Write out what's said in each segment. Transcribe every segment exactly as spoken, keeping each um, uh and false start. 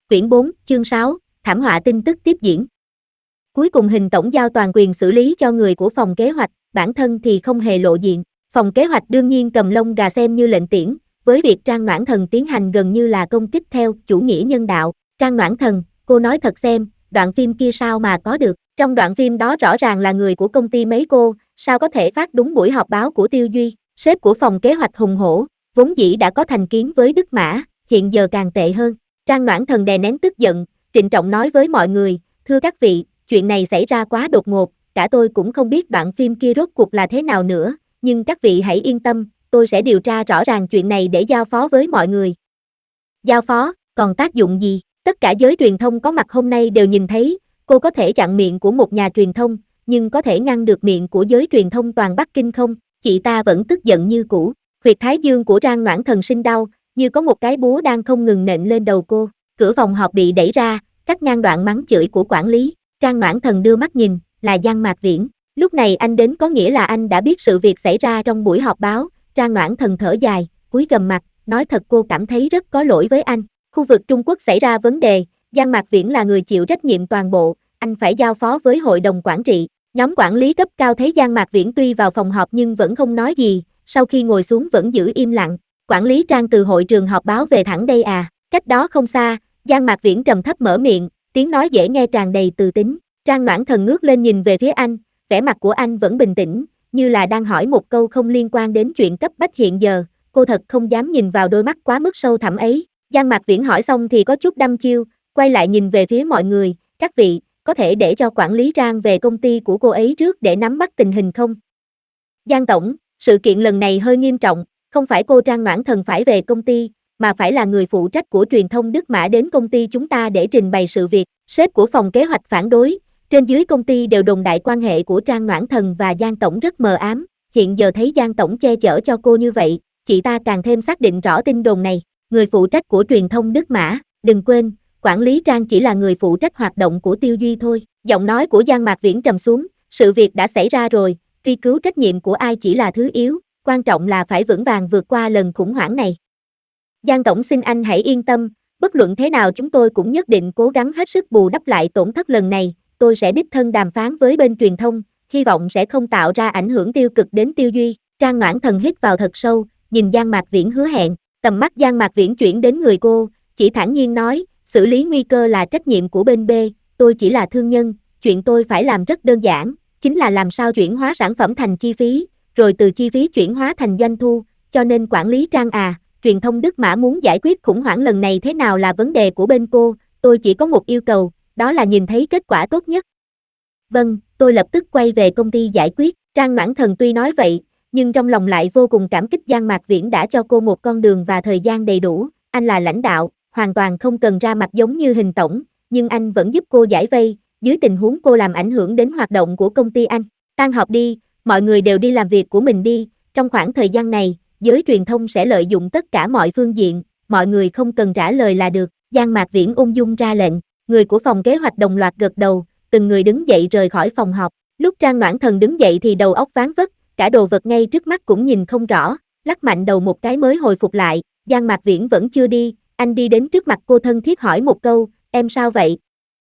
Quyển bốn, chương sáu, thảm họa tin tức tiếp diễn. Cuối cùng Hình tổng giao toàn quyền xử lý cho người của phòng kế hoạch, bản thân thì không hề lộ diện. Phòng kế hoạch đương nhiên cầm lông gà xem như lệnh tiễn, với việc Trang Noãn Thần tiến hành gần như là công kích theo chủ nghĩa nhân đạo. Trang Noãn Thần, cô nói thật xem, đoạn phim kia sao mà có được? Trong đoạn phim đó rõ ràng là người của công ty mấy cô, sao có thể phát đúng buổi họp báo của Tiêu Duy? Sếp của phòng kế hoạch hùng hổ, vốn dĩ đã có thành kiến với Đức Mã, hiện giờ càng tệ hơn. Trang Noãn Thần đè nén tức giận, trịnh trọng nói với mọi người, thưa các vị, chuyện này xảy ra quá đột ngột, cả tôi cũng không biết đoạn phim kia rốt cuộc là thế nào nữa, nhưng các vị hãy yên tâm, tôi sẽ điều tra rõ ràng chuyện này để giao phó với mọi người. Giao phó, còn tác dụng gì? Tất cả giới truyền thông có mặt hôm nay đều nhìn thấy, cô có thể chặn miệng của một nhà truyền thông, nhưng có thể ngăn được miệng của giới truyền thông toàn Bắc Kinh không? Chị ta vẫn tức giận như cũ. Huyệt thái dương của Trang Noãn Thần sinh đau, như có một cái búa đang không ngừng nện lên đầu cô. Cửa phòng họp bị đẩy ra, cắt ngang đoạn mắng chửi của quản lý. Trang Noãn Thần đưa mắt nhìn, là Giang Mạc Viễn. Lúc này anh đến có nghĩa là anh đã biết sự việc xảy ra trong buổi họp báo. Trang Noãn Thần thở dài, cúi gằm mặt, nói thật cô cảm thấy rất có lỗi với anh. Khu vực Trung Quốc xảy ra vấn đề, Giang Mạc Viễn là người chịu trách nhiệm toàn bộ, anh phải giao phó với hội đồng quản trị. Nhóm quản lý cấp cao thấy Giang Mạc Viễn tuy vào phòng họp nhưng vẫn không nói gì, sau khi ngồi xuống vẫn giữ im lặng. Quản lý Trang từ hội trường họp báo về thẳng đây à? Cách đó không xa, Giang Mạc Viễn trầm thấp mở miệng, tiếng nói dễ nghe tràn đầy từ tính. Trang Noãn Thần ngước lên nhìn về phía anh, vẻ mặt của anh vẫn bình tĩnh, như là đang hỏi một câu không liên quan đến chuyện cấp bách hiện giờ. Cô thật không dám nhìn vào đôi mắt quá mức sâu thẳm ấy. Giang Mạc Viễn hỏi xong thì có chút đăm chiêu, quay lại nhìn về phía mọi người, các vị, có thể để cho quản lý Trang về công ty của cô ấy trước để nắm bắt tình hình không? Giang tổng, sự kiện lần này hơi nghiêm trọng, không phải cô Trang Noãn Thần phải về công ty, mà phải là người phụ trách của truyền thông Đức Mã đến công ty chúng ta để trình bày sự việc. Sếp của phòng kế hoạch phản đối, trên dưới công ty đều đồn đại quan hệ của Trang Noãn Thần và Giang tổng rất mờ ám, hiện giờ thấy Giang tổng che chở cho cô như vậy, chị ta càng thêm xác định rõ tin đồn này. Người phụ trách của truyền thông Đức Mã, đừng quên, quản lý Trang chỉ là người phụ trách hoạt động của Tiêu Duy thôi. Giọng nói của Giang Mạc Viễn trầm xuống, sự việc đã xảy ra rồi, truy cứu trách nhiệm của ai chỉ là thứ yếu, quan trọng là phải vững vàng vượt qua lần khủng hoảng này. Giang tổng xin anh hãy yên tâm, bất luận thế nào chúng tôi cũng nhất định cố gắng hết sức bù đắp lại tổn thất lần này, tôi sẽ đích thân đàm phán với bên truyền thông, hy vọng sẽ không tạo ra ảnh hưởng tiêu cực đến Tiêu Duy. Trang Noãn Thần hít vào thật sâu, nhìn Giang Mạc Viễn hứa hẹn, tầm mắt Giang Mạc Viễn chuyển đến người cô, chỉ thản nhiên nói, xử lý nguy cơ là trách nhiệm của bên B, tôi chỉ là thương nhân, chuyện tôi phải làm rất đơn giản, chính là làm sao chuyển hóa sản phẩm thành chi phí, rồi từ chi phí chuyển hóa thành doanh thu, cho nên quản lý Trang à, truyền thông Đức Mã muốn giải quyết khủng hoảng lần này thế nào là vấn đề của bên cô, tôi chỉ có một yêu cầu, đó là nhìn thấy kết quả tốt nhất. Vâng, tôi lập tức quay về công ty giải quyết. Trang Noãn Thần tuy nói vậy, nhưng trong lòng lại vô cùng cảm kích Giang Mạc Viễn đã cho cô một con đường và thời gian đầy đủ, anh là lãnh đạo, hoàn toàn không cần ra mặt giống như Hình tổng, nhưng anh vẫn giúp cô giải vây, dưới tình huống cô làm ảnh hưởng đến hoạt động của công ty anh. Tan họp đi, mọi người đều đi làm việc của mình đi, trong khoảng thời gian này, giới truyền thông sẽ lợi dụng tất cả mọi phương diện, mọi người không cần trả lời là được. Giang Mạc Viễn ung dung ra lệnh, người của phòng kế hoạch đồng loạt gật đầu, từng người đứng dậy rời khỏi phòng họp. Lúc Trang Noãn Thần đứng dậy thì đầu óc ván vất, cả đồ vật ngay trước mắt cũng nhìn không rõ, lắc mạnh đầu một cái mới hồi phục lại. Giang Mạc Viễn vẫn chưa đi, anh đi đến trước mặt cô thân thiết hỏi một câu, em sao vậy?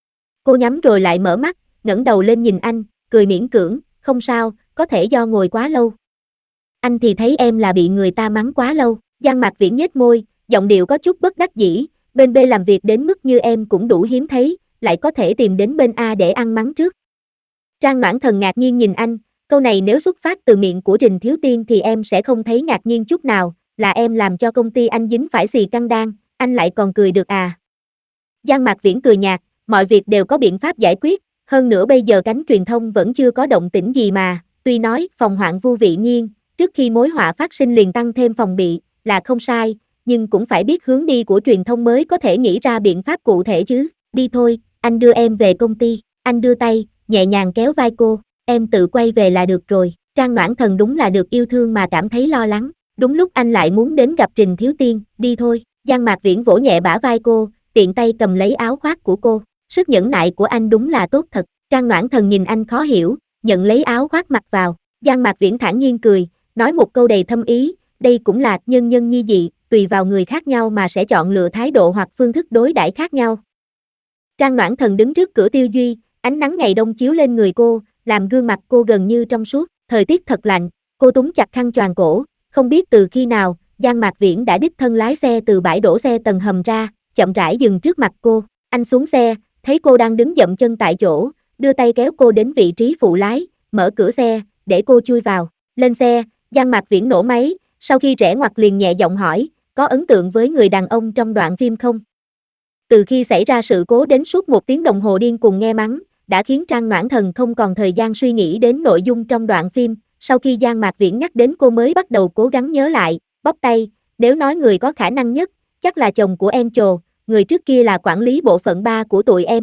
Cô nhắm rồi lại mở mắt, ngẩng đầu lên nhìn anh, cười miễn cưỡng, không sao, có thể do ngồi quá lâu. Anh thì thấy em là bị người ta mắng quá lâu. Giang Mạc Viễn nhếch môi, giọng điệu có chút bất đắc dĩ, bên B làm việc đến mức như em cũng đủ hiếm thấy, lại có thể tìm đến bên A để ăn mắng trước. Trang Noãn Thần ngạc nhiên nhìn anh, câu này nếu xuất phát từ miệng của Trình Thiếu Tiên thì em sẽ không thấy ngạc nhiên chút nào, là em làm cho công ty anh dính phải xì căng đan, anh lại còn cười được à. Giang Mạc Viễn cười nhạt, mọi việc đều có biện pháp giải quyết, hơn nữa bây giờ cánh truyền thông vẫn chưa có động tĩnh gì mà, tuy nói phòng hoạn vu vị nhiên, trước khi mối họa phát sinh liền tăng thêm phòng bị, là không sai, nhưng cũng phải biết hướng đi của truyền thông mới có thể nghĩ ra biện pháp cụ thể chứ. Đi thôi, anh đưa em về công ty. Anh đưa tay, nhẹ nhàng kéo vai cô, em tự quay về là được rồi. Trang Noãn Thần đúng là được yêu thương mà cảm thấy lo lắng, đúng lúc anh lại muốn đến gặp Trình Thiếu Tiên, đi thôi. Giang Mạc Viễn vỗ nhẹ bả vai cô, tiện tay cầm lấy áo khoác của cô, sức nhẫn nại của anh đúng là tốt thật. Trang Noãn Thần nhìn anh khó hiểu, nhận lấy áo khoác mặc vào. Giang Mạc Viễn thản nhiên cười, nói một câu đầy thâm ý, đây cũng là nhân nhân nhi dị, tùy vào người khác nhau mà sẽ chọn lựa thái độ hoặc phương thức đối đãi khác nhau. Trang Noãn Thần đứng trước cửa Tiêu Duy, ánh nắng ngày đông chiếu lên người cô, làm gương mặt cô gần như trong suốt, thời tiết thật lạnh, cô túm chặt khăn choàng cổ, không biết từ khi nào, Giang Mạc Viễn đã đích thân lái xe từ bãi đổ xe tầng hầm ra, chậm rãi dừng trước mặt cô, anh xuống xe, thấy cô đang đứng dậm chân tại chỗ, đưa tay kéo cô đến vị trí phụ lái, mở cửa xe, để cô chui vào, lên xe, Giang Mạc Viễn nổ máy, sau khi rẽ ngoặt liền nhẹ giọng hỏi, có ấn tượng với người đàn ông trong đoạn phim không? Từ khi xảy ra sự cố đến suốt một tiếng đồng hồ điên cuồng nghe mắng, đã khiến Trang Noãn Thần không còn thời gian suy nghĩ đến nội dung trong đoạn phim, sau khi Giang Mạc Viễn nhắc đến cô mới bắt đầu cố gắng nhớ lại, bóp tay, nếu nói người có khả năng nhất, chắc là chồng của Angel, người trước kia là quản lý bộ phận ba của tụi em.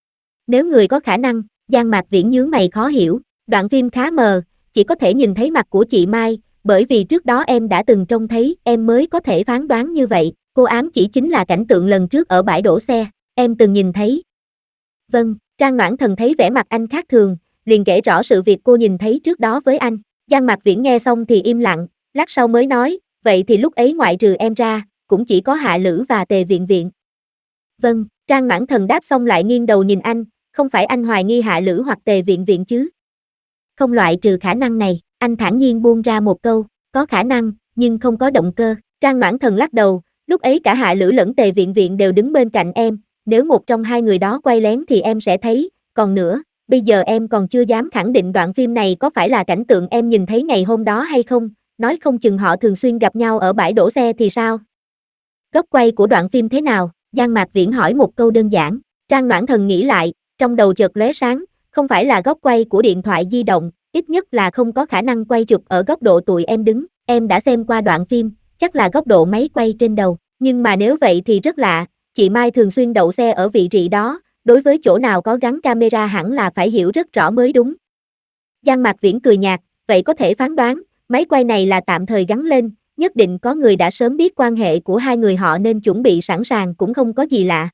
Nếu người có khả năng, Giang Mạc Viễn nhướng mày khó hiểu, đoạn phim khá mờ, chỉ có thể nhìn thấy mặt của chị Mai, bởi vì trước đó em đã từng trông thấy, em mới có thể phán đoán như vậy, cô ám chỉ chính là cảnh tượng lần trước ở bãi đổ xe, em từng nhìn thấy. Vâng, Trang Noãn Thần thấy vẻ mặt anh khác thường, liền kể rõ sự việc cô nhìn thấy trước đó với anh, Giang Mạc Viễn nghe xong thì im lặng, lát sau mới nói, vậy thì lúc ấy ngoại trừ em ra, cũng chỉ có Hạ Lữ và Tề Viện Viện. Vâng, Trang Noãn Thần đáp xong lại nghiêng đầu nhìn anh, không phải anh hoài nghi Hạ Lữ hoặc Tề Viện Viện chứ? Không loại trừ khả năng này, anh thản nhiên buông ra một câu, có khả năng, nhưng không có động cơ. Trang Noãn Thần lắc đầu, lúc ấy cả Hạ Lữ lẫn Tề Viện Viện đều đứng bên cạnh em, nếu một trong hai người đó quay lén thì em sẽ thấy, còn nữa, bây giờ em còn chưa dám khẳng định đoạn phim này có phải là cảnh tượng em nhìn thấy ngày hôm đó hay không, nói không chừng họ thường xuyên gặp nhau ở bãi đổ xe thì sao? Góc quay của đoạn phim thế nào? Giang Mạc Viễn hỏi một câu đơn giản, Trang Noãn Thần nghĩ lại, trong đầu chợt lóe sáng, không phải là góc quay của điện thoại di động, ít nhất là không có khả năng quay chụp ở góc độ tụi em đứng, em đã xem qua đoạn phim, chắc là góc độ máy quay trên đầu, nhưng mà nếu vậy thì rất lạ, chị Mai thường xuyên đậu xe ở vị trí đó, đối với chỗ nào có gắn camera hẳn là phải hiểu rất rõ mới đúng. Giang Mạc Viễn cười nhạt, vậy có thể phán đoán, máy quay này là tạm thời gắn lên, nhất định có người đã sớm biết quan hệ của hai người họ nên chuẩn bị sẵn sàng cũng không có gì lạ.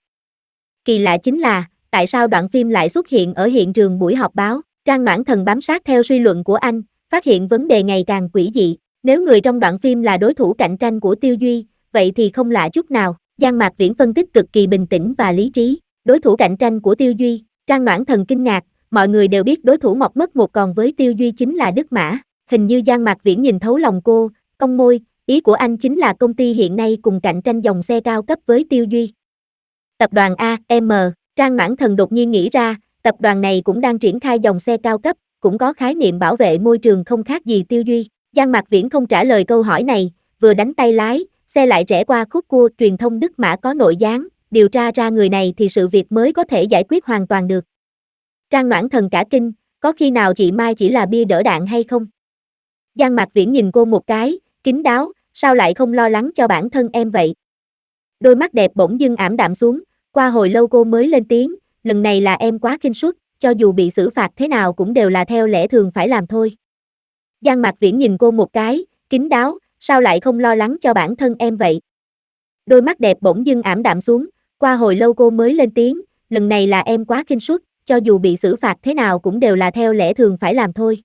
Kỳ lạ chính là, tại sao đoạn phim lại xuất hiện ở hiện trường buổi họp báo? Trang Noãn Thần bám sát theo suy luận của anh, phát hiện vấn đề ngày càng quỷ dị. Nếu người trong đoạn phim là đối thủ cạnh tranh của Tiêu Duy, vậy thì không lạ chút nào. Giang Mạc Viễn phân tích cực kỳ bình tĩnh và lý trí. Đối thủ cạnh tranh của Tiêu Duy, Trang Noãn Thần kinh ngạc, mọi người đều biết đối thủ mọc mất một còn với Tiêu Duy chính là Đức Mã. Hình như Giang Mạc Viễn nhìn thấu lòng cô, cong môi, ý của anh chính là công ty hiện nay cùng cạnh tranh dòng xe cao cấp với Tiêu Duy. Tập đoàn a em, Trang Noãn Thần đột nhiên nghĩ ra, tập đoàn này cũng đang triển khai dòng xe cao cấp, cũng có khái niệm bảo vệ môi trường không khác gì Tiêu Duy. Giang Mạc Viễn không trả lời câu hỏi này, vừa đánh tay lái, xe lại rẽ qua khúc cua, truyền thông Đức Mã có nội gián, điều tra ra người này thì sự việc mới có thể giải quyết hoàn toàn được. Trang Noãn Thần cả kinh, có khi nào chị Mai chỉ là bia đỡ đạn hay không? Giang Mạc Viễn nhìn cô một cái, kín đáo, sao lại không lo lắng cho bản thân em vậy? Đôi mắt đẹp bỗng dưng ảm đạm xuống, qua hồi lâu cô mới lên tiếng, lần này là em quá khinh suất, cho dù bị xử phạt thế nào cũng đều là theo lẽ thường phải làm thôi. Giang Mạc Viễn nhìn cô một cái, kín đáo, sao lại không lo lắng cho bản thân em vậy? Đôi mắt đẹp bỗng dưng ảm đạm xuống, qua hồi lâu cô mới lên tiếng, lần này là em quá khinh suất, cho dù bị xử phạt thế nào cũng đều là theo lẽ thường phải làm thôi.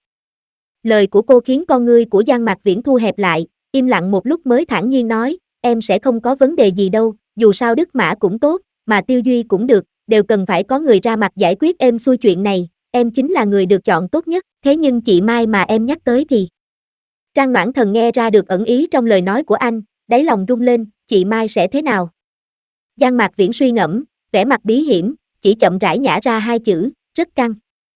Lời của cô khiến con ngươi của Giang Mạc Viễn thu hẹp lại, im lặng một lúc mới thản nhiên nói, em sẽ không có vấn đề gì đâu, dù sao Đức Mã cũng tốt, mà Tiêu Duy cũng được, đều cần phải có người ra mặt giải quyết êm xuôi chuyện này, em chính là người được chọn tốt nhất, thế nhưng chị Mai mà em nhắc tới thì... Trang Noãn Thần nghe ra được ẩn ý trong lời nói của anh, đáy lòng rung lên, chị Mai sẽ thế nào? Giang Mạc Viễn suy ngẫm, vẻ mặt bí hiểm, chỉ chậm rãi nhả ra hai chữ, rất căng.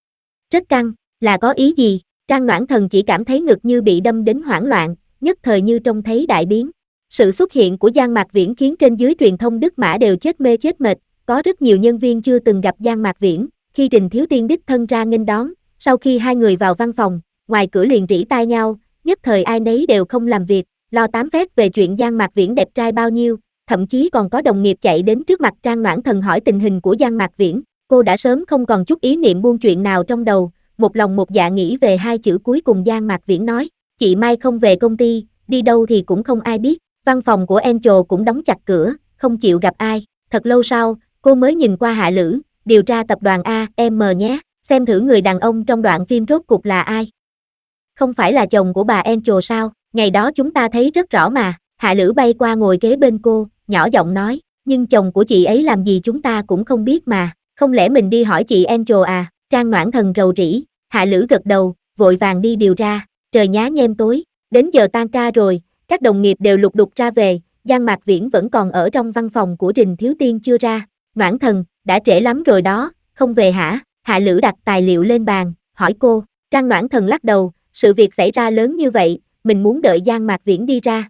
Rất căng, là có ý gì? Trang Noãn Thần chỉ cảm thấy ngực như bị đâm đến hoảng loạn, nhất thời như trông thấy đại biến. Sự xuất hiện của Giang Mạc Viễn khiến trên dưới truyền thông Đức Mã đều chết mê chết mệt, có rất nhiều nhân viên chưa từng gặp Giang Mạc Viễn, khi Trình Thiếu Tiên đích thân ra nghênh đón, sau khi hai người vào văn phòng, ngoài cửa liền rỉ tai nhau, nhất thời ai nấy đều không làm việc, lo tám phét về chuyện Giang Mạc Viễn đẹp trai bao nhiêu, thậm chí còn có đồng nghiệp chạy đến trước mặt Trang Noãn Thần hỏi tình hình của Giang Mạc Viễn, cô đã sớm không còn chút ý niệm buông chuyện nào trong đầu, một lòng một dạ nghĩ về hai chữ cuối cùng Giang Mạc Viễn nói, chị Mai không về công ty, đi đâu thì cũng không ai biết, văn phòng của Angel cũng đóng chặt cửa, không chịu gặp ai, thật lâu sau, cô mới nhìn qua Hạ Lữ, điều tra tập đoàn a em nhé, xem thử người đàn ông trong đoạn phim rốt cuộc là ai. Không phải là chồng của bà Angel sao, ngày đó chúng ta thấy rất rõ mà, Hạ Lữ bay qua ngồi kế bên cô, nhỏ giọng nói, nhưng chồng của chị ấy làm gì chúng ta cũng không biết mà, Không lẽ mình đi hỏi chị Angel à? Trang Noãn Thần rầu rĩ, Hạ Lữ gật đầu, vội vàng đi điều ra. Trời nhá nhem tối, đến giờ tan ca rồi, các đồng nghiệp đều lục đục ra về, Giang Mạc Viễn vẫn còn ở trong văn phòng của Trình Thiếu Tiên chưa ra. Noãn Thần, đã trễ lắm rồi đó, không về hả? Hạ Lữ đặt tài liệu lên bàn, hỏi cô. Trang Noãn Thần lắc đầu, sự việc xảy ra lớn như vậy, mình muốn đợi Giang Mạc Viễn đi ra.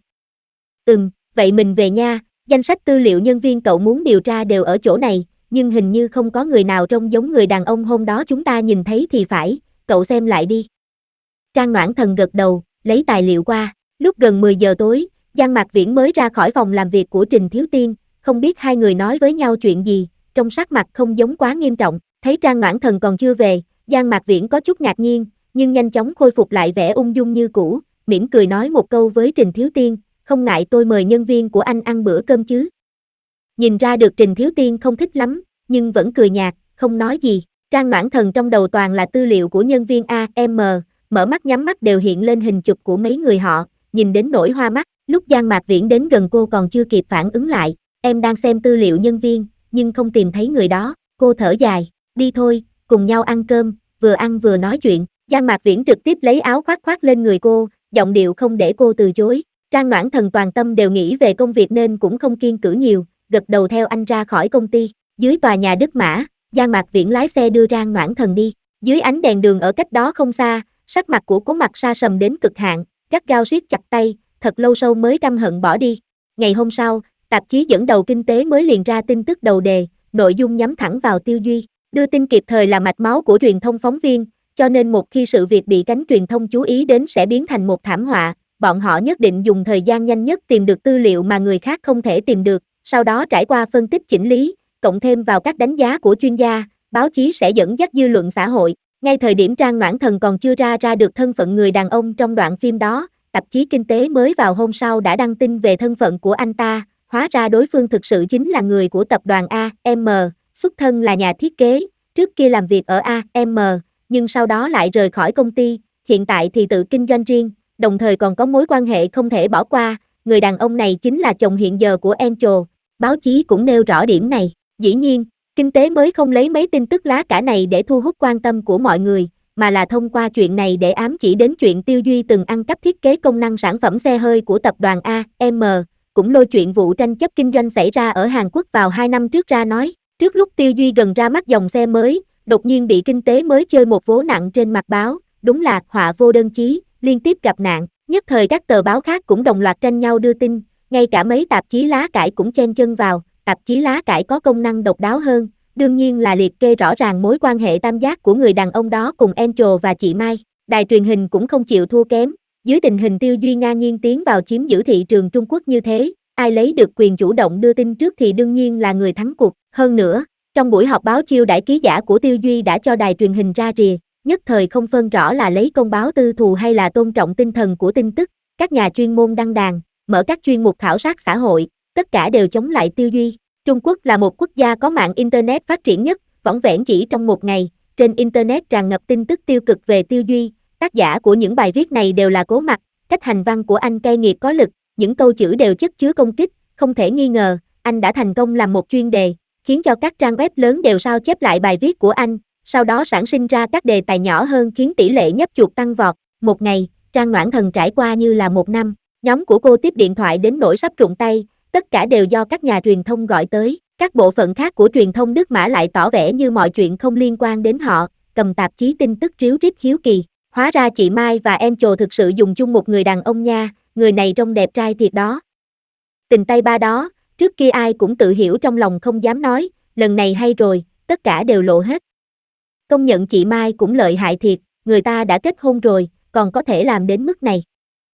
Ừm, vậy mình về nha, danh sách tư liệu nhân viên cậu muốn điều tra đều ở chỗ này, nhưng hình như không có người nào trông giống người đàn ông hôm đó chúng ta nhìn thấy thì phải, cậu xem lại đi. Trang Noãn Thần gật đầu, lấy tài liệu qua, lúc gần mười giờ tối, Giang Mạc Viễn mới ra khỏi phòng làm việc của Trình Thiếu Tiên, không biết hai người nói với nhau chuyện gì, trong sắc mặt không giống quá nghiêm trọng, thấy Trang Noãn Thần còn chưa về, Giang Mạc Viễn có chút ngạc nhiên, nhưng nhanh chóng khôi phục lại vẻ ung dung như cũ, mỉm cười nói một câu với Trình Thiếu Tiên, không ngại tôi mời nhân viên của anh ăn bữa cơm chứ. Nhìn ra được Trình Thiếu Tiên không thích lắm, nhưng vẫn cười nhạt, không nói gì. Trang Noãn Thần trong đầu toàn là tư liệu của nhân viên A M, mở mắt nhắm mắt đều hiện lên hình chụp của mấy người họ, nhìn đến nỗi hoa mắt. Lúc Giang Mạc Viễn đến gần cô còn chưa kịp phản ứng lại, em đang xem tư liệu nhân viên, nhưng không tìm thấy người đó. Cô thở dài, đi thôi, cùng nhau ăn cơm, vừa ăn vừa nói chuyện. Giang Mạc Viễn trực tiếp lấy áo khoác khoác lên người cô, giọng điệu không để cô từ chối. Trang Noãn Thần toàn tâm đều nghĩ về công việc nên cũng không kiêng cữ nhiều, gật đầu theo anh ra khỏi công ty. Dưới tòa nhà Đức Mã, Giang Mạc Viễn lái xe đưa Trang Noãn Thần đi. Dưới ánh đèn đường ở cách đó không xa, sắc mặt của Cố Mặc Sa sầm đến cực hạn, gắt gao siết chặt tay, thật lâu sau mới căm hận bỏ đi. Ngày hôm sau, tạp chí dẫn đầu kinh tế mới liền ra tin tức đầu đề, nội dung nhắm thẳng vào Tiêu Duy. Đưa tin kịp thời là mạch máu của truyền thông phóng viên, cho nên một khi sự việc bị cánh truyền thông chú ý đến sẽ biến thành một thảm họa. Bọn họ nhất định dùng thời gian nhanh nhất tìm được tư liệu mà người khác không thể tìm được, sau đó trải qua phân tích chỉnh lý, cộng thêm vào các đánh giá của chuyên gia, báo chí sẽ dẫn dắt dư luận xã hội. Ngay thời điểm Trang Noãn Thần còn chưa ra ra được thân phận người đàn ông trong đoạn phim đó, tạp chí kinh tế mới vào hôm sau đã đăng tin về thân phận của anh ta, hóa ra đối phương thực sự chính là người của tập đoàn A M, xuất thân là nhà thiết kế, trước kia làm việc ở A M, nhưng sau đó lại rời khỏi công ty, hiện tại thì tự kinh doanh riêng, đồng thời còn có mối quan hệ không thể bỏ qua, người đàn ông này chính là chồng hiện giờ của Angel. Báo chí cũng nêu rõ điểm này. Dĩ nhiên, kinh tế mới không lấy mấy tin tức lá cả này để thu hút quan tâm của mọi người, mà là thông qua chuyện này để ám chỉ đến chuyện Tiêu Duy từng ăn cắp thiết kế công năng sản phẩm xe hơi của tập đoàn A M, cũng lôi chuyện vụ tranh chấp kinh doanh xảy ra ở Hàn Quốc vào hai năm trước ra nói. Trước lúc Tiêu Duy gần ra mắt dòng xe mới, đột nhiên bị kinh tế mới chơi một vố nặng trên mặt báo, đúng là họa vô đơn chí, liên tiếp gặp nạn. Nhất thời các tờ báo khác cũng đồng loạt tranh nhau đưa tin, ngay cả mấy tạp chí lá cải cũng chen chân vào. Tạp chí lá cải có công năng độc đáo hơn, đương nhiên là liệt kê rõ ràng mối quan hệ tam giác của người đàn ông đó cùng Angel và chị Mai. Đài truyền hình cũng không chịu thua kém, dưới tình hình Tiêu Duy ngang nhiên tiến vào chiếm giữ thị trường Trung Quốc như thế, ai lấy được quyền chủ động đưa tin trước thì đương nhiên là người thắng cuộc. Hơn nữa, trong buổi họp báo chiêu đãi ký giả của Tiêu Duy đã cho đài truyền hình ra rìa, nhất thời không phân rõ là lấy công báo tư thù hay là tôn trọng tinh thần của tin tức. Các nhà chuyên môn đăng đàn, mở các chuyên mục khảo sát xã hội, tất cả đều chống lại Tiêu Duy. Trung Quốc là một quốc gia có mạng Internet phát triển nhất, vỏn vẹn chỉ trong một ngày, trên Internet tràn ngập tin tức tiêu cực về Tiêu Duy. Tác giả của những bài viết này đều là Cố Mặc, cách hành văn của anh cay nghiệt có lực, những câu chữ đều chất chứa công kích, không thể nghi ngờ, anh đã thành công làm một chuyên đề, khiến cho các trang web lớn đều sao chép lại bài viết của anh, sau đó sản sinh ra các đề tài nhỏ hơn khiến tỷ lệ nhấp chuột tăng vọt. Một ngày, Trang Noãn Thần trải qua như là một năm, nhóm của cô tiếp điện thoại đến nỗi sắp rụng tay, tất cả đều do các nhà truyền thông gọi tới, các bộ phận khác của truyền thông Đức Mã lại tỏ vẻ như mọi chuyện không liên quan đến họ, cầm tạp chí tin tức ríu rít hiếu kỳ, hóa ra chị Mai và Angel thực sự dùng chung một người đàn ông nha, người này trông đẹp trai thiệt đó. Tình tay ba đó, trước kia ai cũng tự hiểu trong lòng không dám nói, lần này hay rồi, tất cả đều lộ hết. Công nhận chị Mai cũng lợi hại thiệt, người ta đã kết hôn rồi, còn có thể làm đến mức này.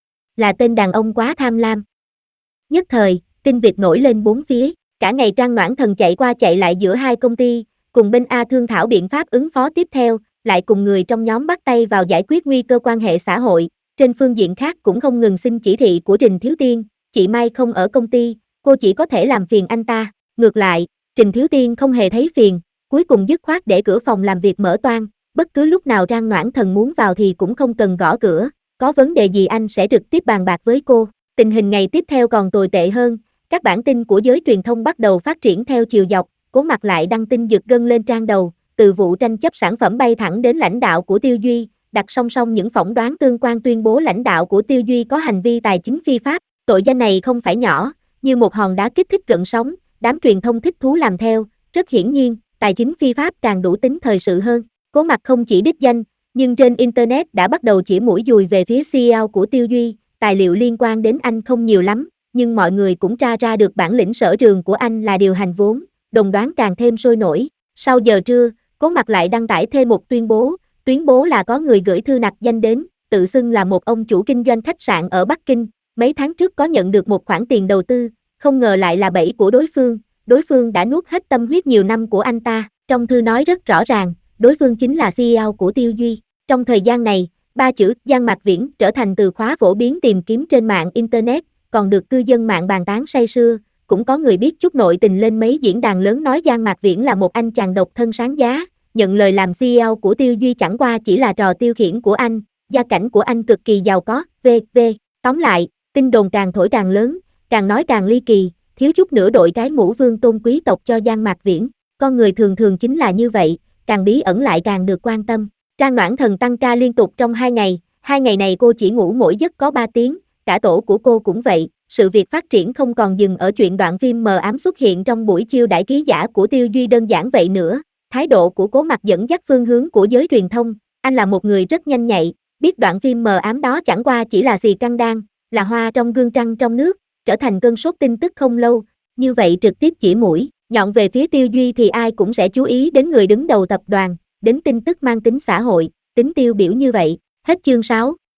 Là tên đàn ông quá tham lam. Nhất thời, tin vịt nổi lên bốn phía, cả ngày Trang Noãn Thần chạy qua chạy lại giữa hai công ty, cùng bên A thương thảo biện pháp ứng phó tiếp theo, lại cùng người trong nhóm bắt tay vào giải quyết nguy cơ quan hệ xã hội, trên phương diện khác cũng không ngừng xin chỉ thị của Trình Thiếu Tiên, chị Mai không ở công ty, cô chỉ có thể làm phiền anh ta, ngược lại, Trình Thiếu Tiên không hề thấy phiền, cuối cùng dứt khoát để cửa phòng làm việc mở toang, bất cứ lúc nào Trang Noãn Thần muốn vào thì cũng không cần gõ cửa, có vấn đề gì anh sẽ trực tiếp bàn bạc với cô. Tình hình ngày tiếp theo còn tồi tệ hơn, các bản tin của giới truyền thông bắt đầu phát triển theo chiều dọc, Cố Mặc lại đăng tin giật gân lên trang đầu, từ vụ tranh chấp sản phẩm bay thẳng đến lãnh đạo của Tiêu Duy, đặt song song những phỏng đoán tương quan tuyên bố lãnh đạo của Tiêu Duy có hành vi tài chính phi pháp. Tội danh này không phải nhỏ, như một hòn đá kích thích gợn sóng, đám truyền thông thích thú làm theo, rất hiển nhiên, tài chính phi pháp càng đủ tính thời sự hơn. Cố Mặc không chỉ đích danh, nhưng trên Internet đã bắt đầu chỉ mũi dùi về phía xê e ô của Tiêu Duy, tài liệu liên quan đến anh không nhiều lắm, nhưng mọi người cũng tra ra được bản lĩnh sở trường của anh là điều hành vốn, đồn đoán càng thêm sôi nổi. Sau giờ trưa, Cố Mặc lại đăng tải thêm một tuyên bố, tuyên bố là có người gửi thư nặc danh đến, tự xưng là một ông chủ kinh doanh khách sạn ở Bắc Kinh, mấy tháng trước có nhận được một khoản tiền đầu tư, không ngờ lại là bẫy của đối phương, đối phương đã nuốt hết tâm huyết nhiều năm của anh ta. Trong thư nói rất rõ ràng, đối phương chính là xê e ô của Tiêu Duy. Trong thời gian này, ba chữ Giang Mạc Viễn trở thành từ khóa phổ biến tìm kiếm trên mạng Internet, còn được cư dân mạng bàn tán say sưa. Cũng có người biết chút nội tình lên mấy diễn đàn lớn nói Giang Mạc Viễn là một anh chàng độc thân sáng giá, nhận lời làm xê e ô của Tiêu Duy chẳng qua chỉ là trò tiêu khiển của anh, gia cảnh của anh cực kỳ giàu có, vân vân. Tóm lại, tin đồn càng thổi càng lớn, càng nói càng ly kỳ, thiếu chút nữa đội cái mũ vương tôn quý tộc cho Giang Mạc Viễn. Con người thường thường chính là như vậy, càng bí ẩn lại càng được quan tâm. Trang Noãn Thần tăng ca liên tục trong hai ngày, hai ngày này cô chỉ ngủ mỗi giấc có ba tiếng, cả tổ của cô cũng vậy. Sự việc phát triển không còn dừng ở chuyện đoạn phim mờ ám xuất hiện trong buổi chiêu đãi ký giả của Tiêu Duy đơn giản vậy nữa. Thái độ của Cố Mặc dẫn dắt phương hướng của giới truyền thông, anh là một người rất nhanh nhạy, biết đoạn phim mờ ám đó chẳng qua chỉ là xì căng đan, là hoa trong gương trăng trong nước, trở thành cơn sốt tin tức không lâu, như vậy trực tiếp chỉ mũi nhọn về phía Tiêu Duy thì ai cũng sẽ chú ý đến người đứng đầu tập đoàn, đến tin tức mang tính xã hội, tính tiêu biểu như vậy. Hết chương sáu.